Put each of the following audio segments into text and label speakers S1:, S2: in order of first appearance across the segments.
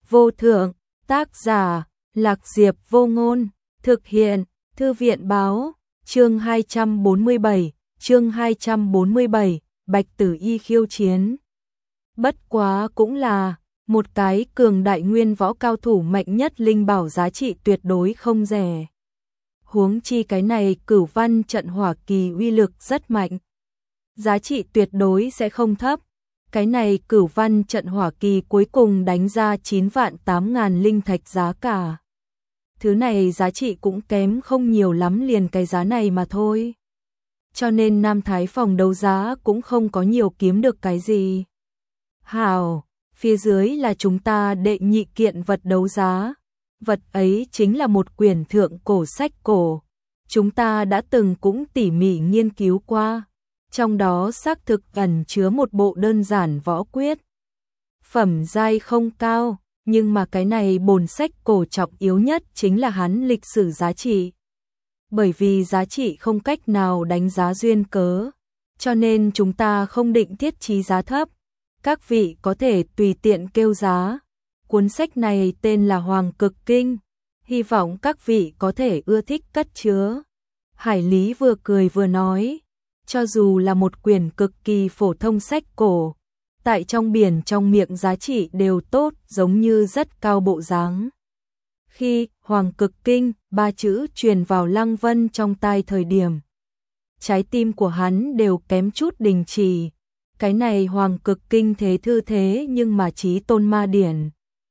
S1: vô thượng, tác giả, Lạc Diệp Vô Ngôn, thực hiện, Thư viện báo, chương 247, Bạch Tử Y khiêu chiến. Bất quá cũng là một cái cường đại nguyên võ cao thủ mạnh nhất, linh bảo giá trị tuyệt đối không rẻ. Huống chi cái này Cửu Văn trận hỏa kỳ uy lực rất mạnh, giá trị tuyệt đối sẽ không thấp. Cái này Cửu Văn trận hỏa kỳ cuối cùng đánh ra 9.800.000 linh thạch giá cả. Thứ này giá trị cũng kém không nhiều lắm, liền cái giá này mà thôi. Cho nên Nam Thái phòng đấu giá cũng không có nhiều kiếm được cái gì. Hảo, phía dưới là chúng ta đệ nhị kiện vật đấu giá. Vật ấy chính là một quyển thượng cổ sách cổ. Chúng ta đã từng cũng tỉ mỉ nghiên cứu qua. Trong đó xác thực ẩn chứa một bộ đơn giản võ quyết. Phẩm giai không cao, nhưng mà cái này bổn sách cổ trọng yếu nhất chính là hắn lịch sử giá trị. Bởi vì giá trị không cách nào đánh giá duyên cớ, cho nên chúng ta không định thiết trí giá thấp. Các vị có thể tùy tiện kêu giá. Cuốn sách này tên là Hoàng Cực Kinh, hy vọng các vị có thể ưa thích cất chứa. Hải Lý vừa cười vừa nói, cho dù là một quyển cực kỳ phổ thông sách cổ, tại trong biển trong miệng giá trị đều tốt, giống như rất cao bộ dáng. Khi Hoàng Cực Kinh 3 chữ truyền vào Lăng Vân trong tai thời điểm, trái tim của hắn đều kém chút đình chỉ. Cái này Hoàng Cực Kinh thế thư thế nhưng mà chí tôn ma điển.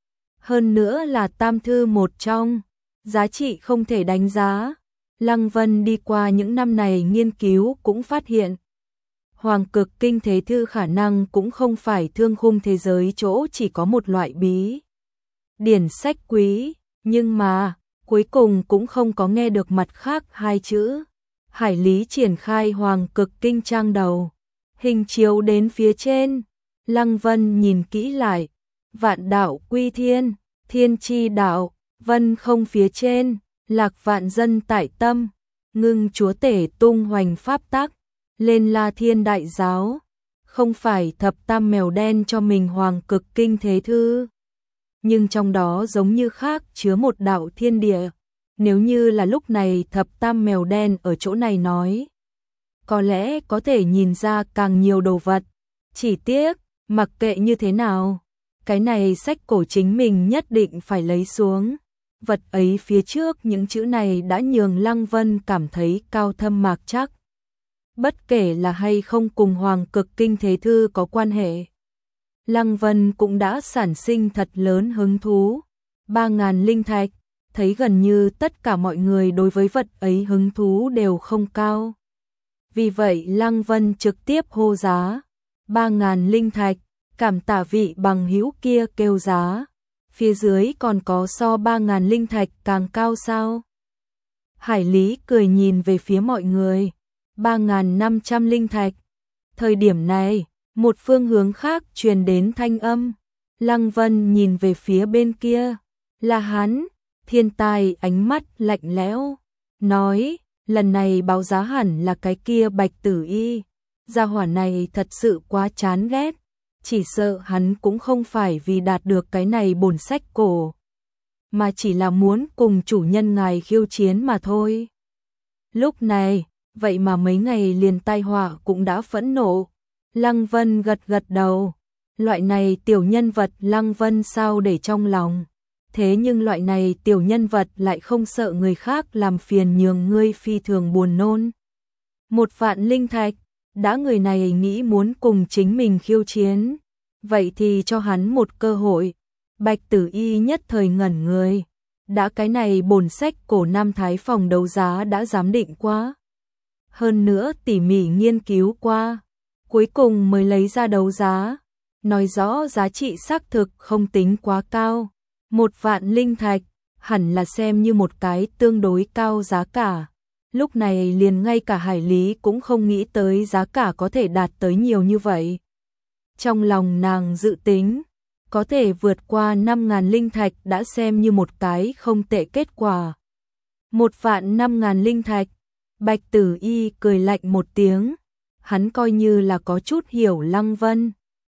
S1: Hơn nữa là tam thư một trong, giá trị không thể đánh giá. Lăng Vân đi qua những năm này nghiên cứu cũng phát hiện, Hoàng Cực Kinh thế thư khả năng cũng không phải thương khung thế giới chỗ chỉ có một loại bí điển sách quý, nhưng mà cuối cùng cũng không có nghe được mặt khác hai chữ. Hải Lý triển khai Hoàng Cực Kinh trang đầu, hình chiếu đến phía trên. Lăng Vân nhìn kỹ lại, vạn đạo quy thiên, thiên chi đạo, vân không phía trên, lạc vạn dân tại tâm, ngưng chúa tể tung hoành pháp tắc, lên La Thiên đại giáo. Không phải thập tam mèo đen cho mình Hoàng Cực Kinh thế thư, nhưng trong đó giống như khác chứa một đạo thiên địa. Nếu như là lúc này thập tam mèo đen ở chỗ này nói, có lẽ có thể nhìn ra càng nhiều đồ vật. Chỉ tiếc, mặc kệ như thế nào, cái này sách cổ chính mình nhất định phải lấy xuống. Vật ấy phía trước những chữ này đã nhường Lăng Vân cảm thấy cao thâm mạc chắc. Bất kể là hay không cùng Hoàng Cực Kinh thế thư có quan hệ, Lăng Vân cũng đã sản sinh thật lớn hứng thú. 3.000 linh thạch, thấy gần như tất cả mọi người đối với vật ấy hứng thú đều không cao. Vì vậy Lăng Vân trực tiếp hô giá, 3.000 linh thạch, cảm tạ vị bằng hữu kia kêu giá. Phía dưới còn có so 3.000 linh thạch càng cao sao? Hải Lý cười nhìn về phía mọi người, 3.500 linh thạch. Thời điểm này, một phương hướng khác truyền đến thanh âm. Lăng Vân nhìn về phía bên kia, là hắn. Thiên tài ánh mắt lạnh lẽo, nói, lần này báo giá hẳn là cái kia Bạch Tử Y. Gia hỏa này thật sự quá chán ghét, chỉ sợ hắn cũng không phải vì đạt được cái này bổn sách cổ, mà chỉ là muốn cùng chủ nhân ngài khiêu chiến mà thôi. Lúc này, vậy mà mấy ngày liền tai họa cũng đã phẫn nộ. Lăng Vân gật gật đầu, loại này tiểu nhân vật Lăng Vân sao để trong lòng. Thế nhưng loại này tiểu nhân vật lại không sợ người khác làm phiền, nhường ngươi phi thường buồn nôn. 1.000 linh thạch, đã người này nghĩ muốn cùng chính mình khiêu chiến, vậy thì cho hắn một cơ hội. Bạch Tử Y nhất thời ngẩn người, đã cái này bổn sách cổ Nam Thái phòng đấu giá đã giám định qua, hơn nữa tỉ mỉ nghiên cứu qua, cuối cùng mới lấy ra đấu giá, nói rõ giá trị xác thực không tính quá cao. 1.000 linh thạch, hẳn là xem như một cái tương đối cao giá cả. Lúc này liền ngay cả Hải Lý cũng không nghĩ tới giá cả có thể đạt tới nhiều như vậy. Trong lòng nàng dự tính, có thể vượt qua 5.000 linh thạch đã xem như một cái không tệ kết quả. 1.500.000 linh thạch, Bạch Tử Y cười lạnh một tiếng, hắn coi như là có chút hiểu Lăng Vân.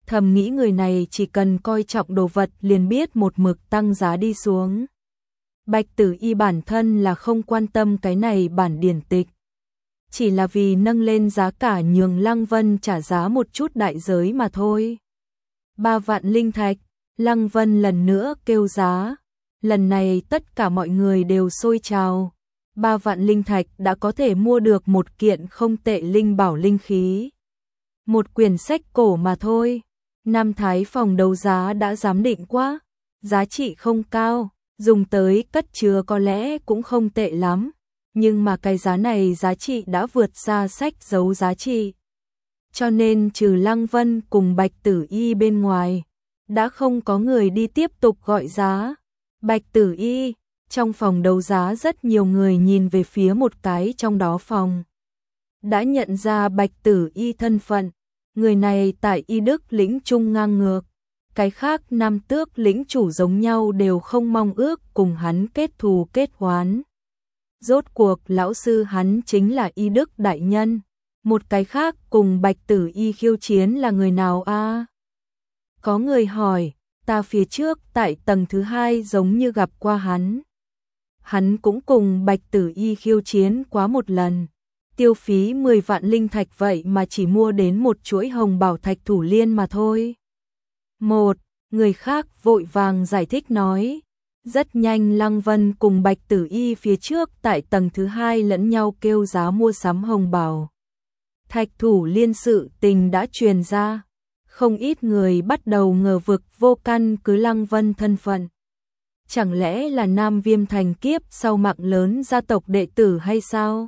S1: thầm nghĩ người này chỉ cần coi trọng đồ vật liền biết một mực tăng giá đi xuống. Bạch Tử Y bản thân là không quan tâm cái này bản điển tịch, chỉ là vì nâng lên giá cả nhường Lăng Vân trả giá một chút đại giới mà thôi. 3 vạn linh thạch, Lăng Vân lần nữa kêu giá. Lần này tất cả mọi người đều sôi trào. 3 vạn linh thạch đã có thể mua được một kiện không tệ linh bảo linh khí. Một quyển sách cổ mà thôi. Nam Thái phòng đấu giá đã giám định quá, giá trị không cao, dùng tới cất chứa có lẽ cũng không tệ lắm, nhưng mà cái giá này giá trị đã vượt xa sách giấu giá trị. Cho nên trừ Lăng Vân cùng Bạch Tử Y bên ngoài, đã không có người đi tiếp tục gọi giá. Bạch Tử Y, trong phòng đấu giá rất nhiều người nhìn về phía một cái trong đó phòng. Đã nhận ra Bạch Tử Y thân phận, người này tại Y Đức lĩnh trung ngang ngược, cái khác Nam Tước lĩnh chủ giống nhau đều không mong ước cùng hắn kết thù kết oán. Rốt cuộc lão sư hắn chính là Y Đức đại nhân, một cái khác cùng Bạch Tử Y khiêu chiến là người nào a? Có người hỏi, ta phía trước tại tầng thứ 2 giống như gặp qua hắn. Hắn cũng cùng Bạch Tử Y khiêu chiến quá một lần. Tiêu phí 10 vạn linh thạch vậy mà chỉ mua đến một chuỗi hồng bảo thạch thủ liên mà thôi. Một người khác vội vàng giải thích nói. Rất nhanh Lăng Vân cùng Bạch Tử Y phía trước tại tầng thứ 2 lẫn nhau kêu giá mua sắm hồng bảo thạch thủ liên, sự tình đã truyền ra. Không ít người bắt đầu ngờ vực vô căn cứ Lăng Vân thân phận. Chẳng lẽ là Nam Viêm Thành kiếp sau mạng lớn gia tộc đệ tử hay sao?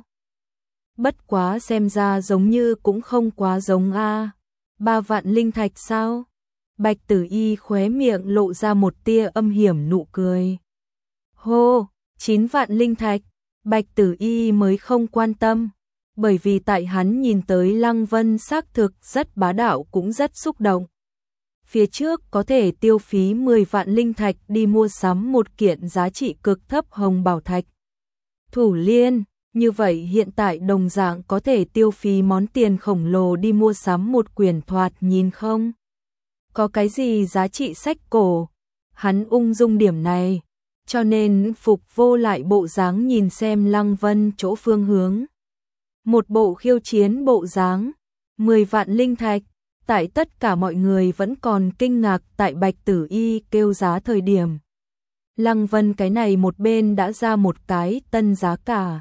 S1: Bất quá xem ra giống như cũng không quá giống a. 3 vạn linh thạch sao? Bạch Tử Y khóe miệng lộ ra một tia âm hiểm nụ cười. Hô, 9 vạn linh thạch, Bạch Tử Y mới không quan tâm, bởi vì tại hắn nhìn tới Lăng Vân xác thực rất bá đạo cũng rất xúc động. Phía trước có thể tiêu phí 10 vạn linh thạch đi mua sắm một kiện giá trị cực thấp hồng bảo thạch thủ liên, như vậy hiện tại đồng dạng có thể tiêu phí món tiền khổng lồ đi mua sắm một quyển thoạt nhìn không có cái gì giá trị sách cổ. Hắn ung dung điểm này, cho nên phục vô lại bộ dáng nhìn xem Lăng Vân chỗ phương hướng. Một bộ khiêu chiến bộ dáng, 10 vạn linh thạch, tại tất cả mọi người vẫn còn kinh ngạc tại Bạch Tử Y kêu giá thời điểm. Lăng Vân cái này một bên đã ra một cái tân giá cả.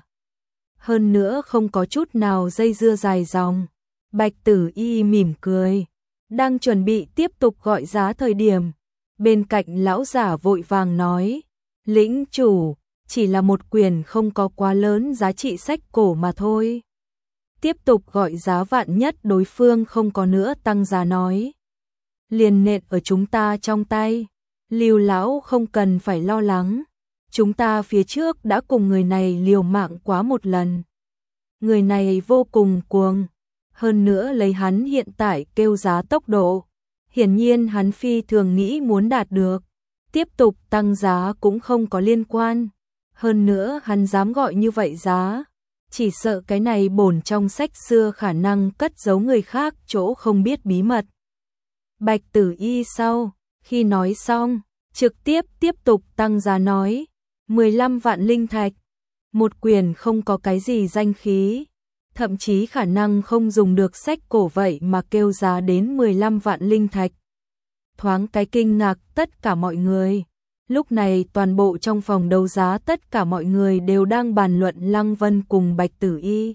S1: Hơn nữa không có chút nào dây dưa dài dòng. Bạch Tử Y mỉm cười, đang chuẩn bị tiếp tục gọi giá thời điểm. Bên cạnh lão giả vội vàng nói, lĩnh chủ, chỉ là một quyển không có quá lớn giá trị sách cổ mà thôi. Tiếp tục gọi giá, vạn nhất đối phương không có nữa tăng giá nói. Liền nện ở chúng ta trong tay, Lưu lão không cần phải lo lắng. Chúng ta phía trước đã cùng người này liều mạng quá một lần. Người này vô cùng cuồng, hơn nữa lấy hắn hiện tại kêu giá tốc độ, hiển nhiên hắn phi thường nghĩ muốn đạt được. Tiếp tục tăng giá cũng không có liên quan. Hơn nữa hắn dám gọi như vậy giá, chỉ sợ cái này bổn trong sách xưa khả năng cất giấu người khác chỗ không biết bí mật. Bạch Tử Y sau khi nói xong, trực tiếp tục tăng giá nói, 15 vạn linh thạch, một quyển không có cái gì danh khí, thậm chí khả năng không dùng được sách cổ vậy mà kêu giá đến 15 vạn linh thạch. Thoáng cái kinh ngạc tất cả mọi người. Lúc này toàn bộ trong phòng đấu giá tất cả mọi người đều đang bàn luận Lăng Vân cùng Bạch Tử Y.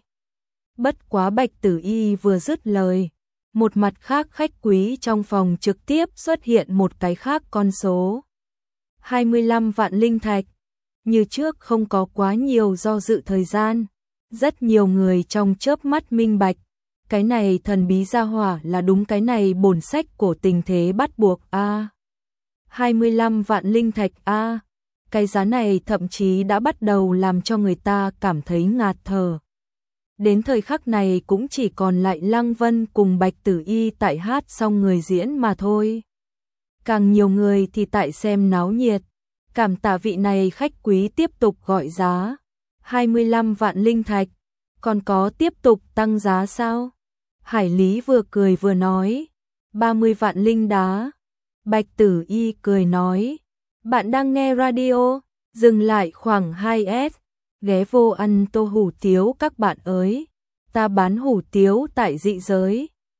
S1: Bất quá Bạch Tử Y vừa dứt lời, một mặt khác khách quý trong phòng trực tiếp xuất hiện một cái khác con số. 25 vạn linh thạch. Như trước không có quá nhiều do dự thời gian. Rất nhiều người trong chớp mắt minh bạch. Cái này thần bí gia hỏa là đúng cái này bổn sách cổ tình thế bắt buộc a. 25 vạn linh thạch a. Cái giá này thậm chí đã bắt đầu làm cho người ta cảm thấy ngạt thở. Đến thời khắc này cũng chỉ còn lại Lăng Vân cùng Bạch Tử Y tại hát xong người diễn mà thôi. Càng nhiều người thì tại xem náo nhiệt. Cảm tạ vị này khách quý tiếp tục gọi giá. 25 vạn linh thạch. Còn có tiếp tục tăng giá sao? Hải Lý vừa cười vừa nói. 30 vạn linh đá. Bạch Tử Y cười nói, bạn đang nghe radio, dừng lại khoảng 2S, ghé vô ăn tô hủ tiếu các bạn ơi, ta bán hủ tiếu tại dị giới.